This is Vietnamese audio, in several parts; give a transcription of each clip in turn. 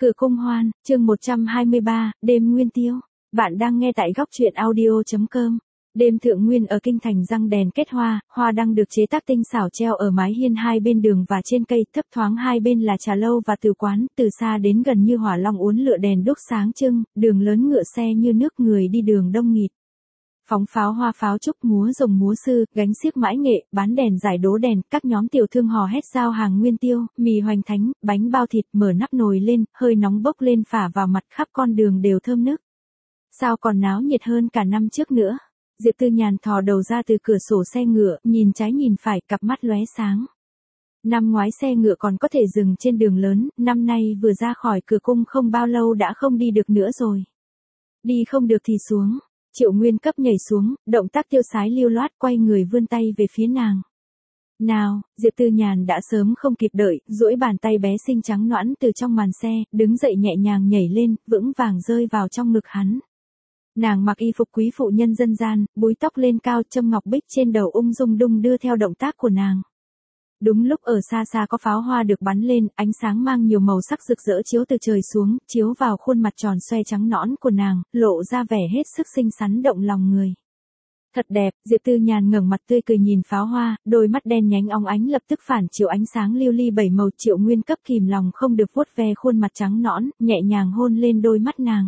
Cửa cung hoan, chương 123, đêm nguyên tiêu. Bạn đang nghe tại góc truyện audio.com. Đêm thượng nguyên ở kinh thành răng đèn kết hoa, hoa đăng được chế tác tinh xảo treo ở mái hiên hai bên đường và trên cây, thấp thoáng hai bên là trà lâu và từ quán, từ xa đến gần như hỏa long uốn lượn đèn đuốc sáng trưng, đường lớn ngựa xe như nước, người đi đường đông nghịt. Phóng pháo hoa pháo trúc, múa rồng múa sư, gánh xiếc mãi nghệ, bán đèn giải đố đèn, các nhóm tiểu thương hò hét giao hàng nguyên tiêu, mì hoành thánh, bánh bao thịt, mở nắp nồi lên, hơi nóng bốc lên phả vào mặt, khắp con đường đều thơm nức. Sao còn náo nhiệt hơn cả năm trước nữa. Diệp Tư Nhàn thò đầu ra từ cửa sổ xe ngựa, nhìn trái nhìn phải, cặp mắt lóe sáng. Năm ngoái xe ngựa còn có thể dừng trên đường lớn, năm nay vừa ra khỏi cửa cung không bao lâu đã không đi được nữa rồi. Đi không được thì xuống. Triệu Nguyên Cấp nhảy xuống, động tác tiêu sái lưu loát, quay người vươn tay về phía nàng. Nào, Diệp Tư Nhàn đã sớm không kịp đợi, duỗi bàn tay bé xinh trắng nõn từ trong màn xe, đứng dậy nhẹ nhàng nhảy lên, vững vàng rơi vào trong ngực hắn. Nàng mặc y phục quý phụ nhân dân gian, búi tóc lên cao, châm ngọc bích trên đầu ung dung đung đưa theo động tác của nàng. Đúng lúc ở xa xa có pháo hoa được bắn lên, ánh sáng mang nhiều màu sắc rực rỡ chiếu từ trời xuống, chiếu vào khuôn mặt tròn xoe trắng nõn của nàng, lộ ra vẻ hết sức xinh xắn động lòng người. Thật đẹp, Diệp Tư Nhàn ngẩng mặt tươi cười nhìn pháo hoa, đôi mắt đen nhánh óng ánh lập tức phản chiếu ánh sáng lưu ly bảy màu. Triệu Nguyên Cấp kìm lòng không được vuốt ve khuôn mặt trắng nõn, nhẹ nhàng hôn lên đôi mắt nàng.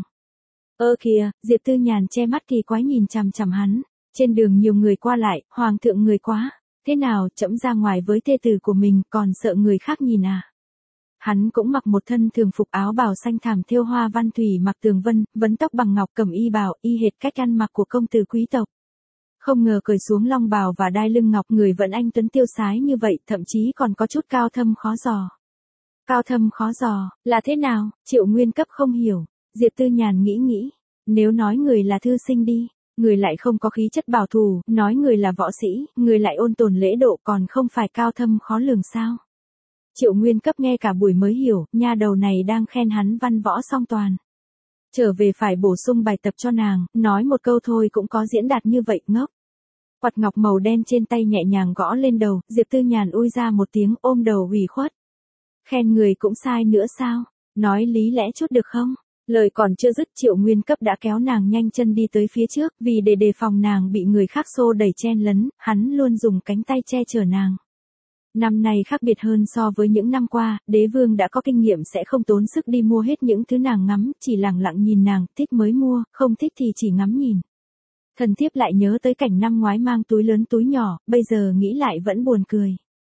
Ơ kìa, Diệp Tư Nhàn che mắt kỳ quái nhìn chằm chằm hắn. Trên đường nhiều người qua lại, hoàng thượng người quá. Thế nào, trẫm ra ngoài với thê tử của mình còn sợ người khác nhìn à? Hắn cũng mặc một thân thường phục áo bào xanh thảm thêu hoa văn thủy mặc tường vân, vấn tóc bằng ngọc, cầm y bào, y hệt cách ăn mặc của công tử quý tộc. Không ngờ cởi xuống long bào và đai lưng ngọc, người vẫn anh tuấn tiêu sái như vậy, thậm chí còn có chút cao thâm khó dò. Cao thâm khó dò, là thế nào? Triệu Nguyên Cấp không hiểu. Diệp Tư Nhàn nghĩ, nếu nói người là thư sinh đi. Người lại không có khí chất bảo thủ, nói người là võ sĩ, người lại ôn tồn lễ độ, còn không phải cao thâm khó lường sao? Triệu Nguyên Cấp nghe cả buổi mới hiểu, nha đầu này đang khen hắn văn võ song toàn. Trở về phải bổ sung bài tập cho nàng, nói một câu thôi cũng có diễn đạt như vậy, ngốc. Quạt ngọc màu đen trên tay nhẹ nhàng gõ lên đầu, Diệp Tư Nhàn ui ra một tiếng, ôm đầu ủy khuất. Khen người cũng sai nữa sao? Nói lý lẽ chút được không? Lời còn chưa dứt, Triệu Nguyên Cấp đã kéo nàng nhanh chân đi tới phía trước, vì để đề phòng nàng bị người khác xô đẩy chen lấn, hắn luôn dùng cánh tay che chở nàng. Năm nay khác biệt hơn so với những năm qua, đế vương đã có kinh nghiệm sẽ không tốn sức đi mua hết những thứ nàng ngắm, chỉ lặng lặng nhìn nàng, thích mới mua, không thích thì chỉ ngắm nhìn. Thần thiếp lại nhớ tới cảnh năm ngoái mang túi lớn túi nhỏ, bây giờ nghĩ lại vẫn buồn cười.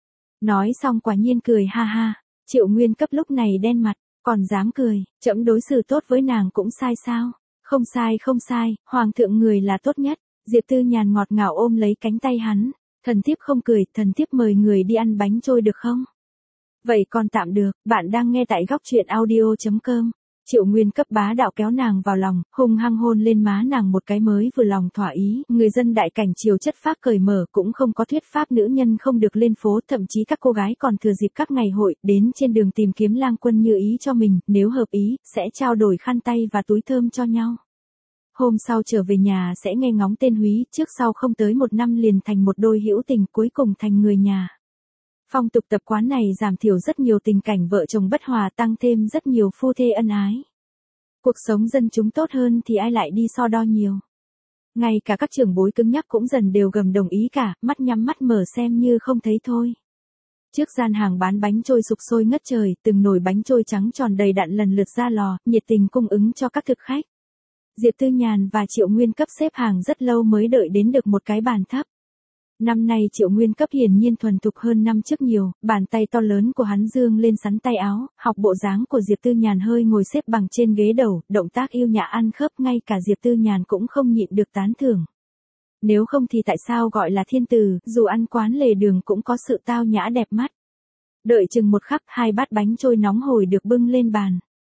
Nói xong quả nhiên cười ha ha, Triệu Nguyên Cấp lúc này đen mặt. Còn dám cười, trẫm đối xử tốt với nàng cũng sai sao? Không sai, hoàng thượng người là tốt nhất. Diệp Tư Nhàn ngọt ngào ôm lấy cánh tay hắn. Thần thiếp không cười, thần thiếp mời người đi ăn bánh trôi được không? Vậy còn tạm được, bạn đang nghe tại góc truyện audio.com. Triệu Nguyên Cấp bá đạo kéo nàng vào lòng, hung hăng hôn lên má nàng một cái mới vừa lòng thỏa ý. Người dân đại cảnh triều chất phác cởi mở, cũng không có thuyết pháp nữ nhân không được lên phố, thậm chí các cô gái còn thừa dịp các ngày hội, đến trên đường tìm kiếm lang quân như ý cho mình, nếu hợp ý, sẽ trao đổi khăn tay và túi thơm cho nhau. Hôm sau trở về nhà sẽ nghe ngóng tên húy, trước sau không tới một năm liền thành một đôi hữu tình, cuối cùng thành người nhà. Phong tục tập quán này giảm thiểu rất nhiều tình cảnh vợ chồng bất hòa, tăng thêm rất nhiều phu thê ân ái. Cuộc sống dân chúng tốt hơn thì ai lại đi so đo nhiều. Ngay cả các trưởng bối cứng nhắc cũng dần đều gầm đồng ý cả, mắt nhắm mắt mở xem như không thấy thôi. Trước gian hàng bán bánh trôi sục sôi ngất trời, từng nồi bánh trôi trắng tròn đầy đặn lần lượt ra lò, nhiệt tình cung ứng cho các thực khách. Diệp Tư Nhàn và Triệu Nguyên Cấp xếp hàng rất lâu mới đợi đến được một cái bàn thấp. Năm nay Triệu Nguyên Cấp hiển nhiên thuần thục hơn năm trước nhiều, bàn tay to lớn của hắn dương lên sắn tay áo, học bộ dáng của Diệp Tư Nhàn hơi ngồi xếp bằng trên ghế đầu, động tác yêu nhã ăn khớp, ngay cả Diệp Tư Nhàn cũng không nhịn được tán thưởng. Nếu không thì tại sao gọi là thiên tử, dù ăn quán lề đường cũng có sự tao nhã đẹp mắt. Đợi chừng một khắc, hai bát bánh trôi nóng hổi được bưng lên bàn.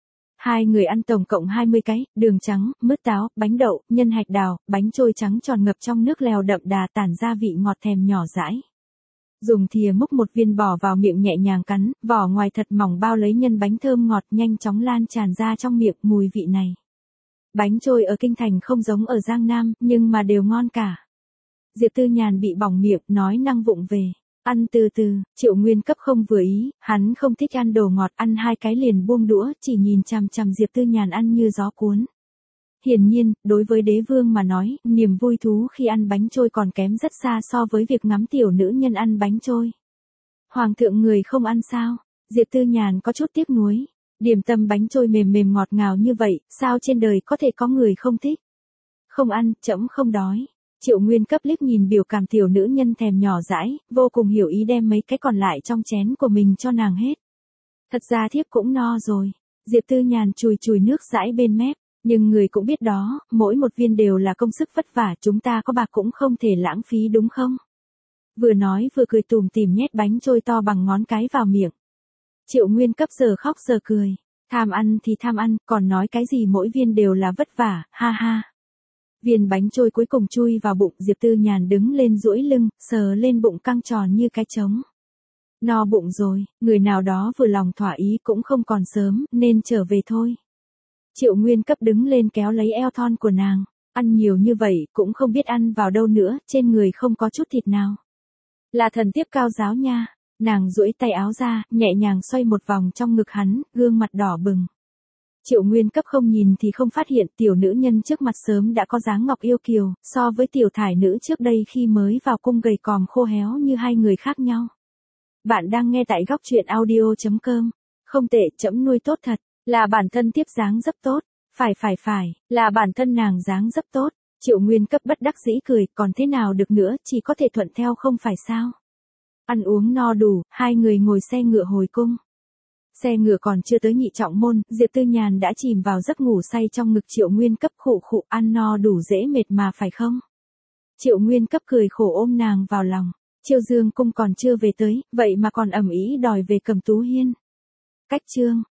Hai người ăn tổng cộng 20 cái, đường trắng, mứt táo, bánh đậu, nhân hạch đào, bánh trôi trắng tròn ngập trong nước lèo đậm đà tản ra vị ngọt thèm nhỏ dãi. Dùng thìa múc một viên bỏ vào miệng nhẹ nhàng cắn, vỏ ngoài thật mỏng bao lấy nhân bánh thơm ngọt nhanh chóng lan tràn ra trong miệng, mùi vị này. Bánh trôi ở Kinh Thành không giống ở Giang Nam, nhưng mà đều ngon cả. Diệp Tư Nhàn bị bỏng miệng, nói năng vụng về. Ăn từ từ, Triệu Nguyên Cấp không vừa ý, hắn không thích ăn đồ ngọt, ăn 2 cái liền buông đũa, chỉ nhìn chằm chằm Diệp Tư Nhàn ăn như gió cuốn. Hiển nhiên, đối với đế vương mà nói, niềm vui thú khi ăn bánh trôi còn kém rất xa so với việc ngắm tiểu nữ nhân ăn bánh trôi. Hoàng thượng người không ăn sao? Diệp Tư Nhàn có chút tiếc nuối. Điểm tâm bánh trôi mềm mềm ngọt ngào như vậy, sao trên đời có thể có người không thích? Không ăn, trẫm không đói. Triệu Nguyên Cấp liếc nhìn biểu cảm tiểu nữ nhân thèm nhỏ dãi, vô cùng hiểu ý đem mấy cái còn lại trong chén của mình cho nàng hết. Thật ra thiếp cũng no rồi. Diệp Tư Nhàn chùi chùi nước dãi bên mép. Nhưng người cũng biết đó, mỗi một viên đều là công sức vất vả, chúng ta có bạc cũng không thể lãng phí đúng không? Vừa nói vừa cười tủm tỉm nhét bánh trôi to bằng ngón cái vào miệng. Triệu Nguyên Cấp giờ khóc giờ cười. Tham ăn thì tham ăn, còn nói cái gì mỗi viên đều là vất vả, ha ha. Viên bánh trôi cuối cùng chui vào bụng, Diệp Tư Nhàn đứng lên duỗi lưng, sờ lên bụng căng tròn như cái trống. No bụng rồi, người nào đó vừa lòng thỏa ý cũng không còn sớm, nên trở về thôi. Triệu Nguyên Cấp đứng lên kéo lấy eo thon của nàng, ăn nhiều như vậy cũng không biết ăn vào đâu nữa, trên người không có chút thịt nào. Là thần tiếp cao giáo nha, nàng duỗi tay áo ra, nhẹ nhàng xoay một vòng trong ngực hắn, gương mặt đỏ bừng. Triệu Nguyên Cấp không nhìn thì không phát hiện tiểu nữ nhân trước mặt sớm đã có dáng ngọc yêu kiều, so với tiểu thải nữ trước đây khi mới vào cung gầy còm khô héo như hai người khác nhau. Bạn đang nghe tại góc truyện audio.com, không tệ, trẫm nuôi tốt thật. Là bản thân tiếp dáng rất tốt, phải, là bản thân nàng dáng rất tốt. Triệu Nguyên Cấp bất đắc dĩ cười, còn thế nào được nữa, chỉ có thể thuận theo không phải sao. Ăn uống no đủ, hai người ngồi xe ngựa hồi cung. Xe ngựa còn chưa tới Nhị Trọng Môn, Diệp Tư Nhàn đã chìm vào giấc ngủ say trong ngực Triệu Nguyên Cấp, khụ khụ, ăn no đủ dễ mệt mà phải không? Triệu Nguyên Cấp cười khổ ôm nàng vào lòng. Chiêu Dương cung còn chưa về tới, vậy mà còn ầm ĩ đòi về Cẩm Tú Hiên. Cách chương